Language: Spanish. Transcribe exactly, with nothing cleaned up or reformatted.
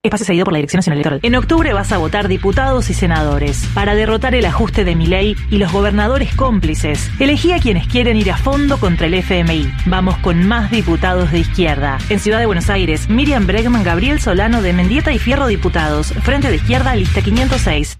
Espacio cedido por la Dirección Nacional Electoral. En octubre vas a votar diputados y senadores para derrotar el ajuste de Milei y los gobernadores cómplices. Elegí a quienes quieren ir a fondo contra el F M I. Vamos con más diputados de izquierda. En Ciudad de Buenos Aires, Miriam Bregman, Gabriel Solano de Mendieta y Fierro Diputados. Frente de Izquierda, lista quinientos seis.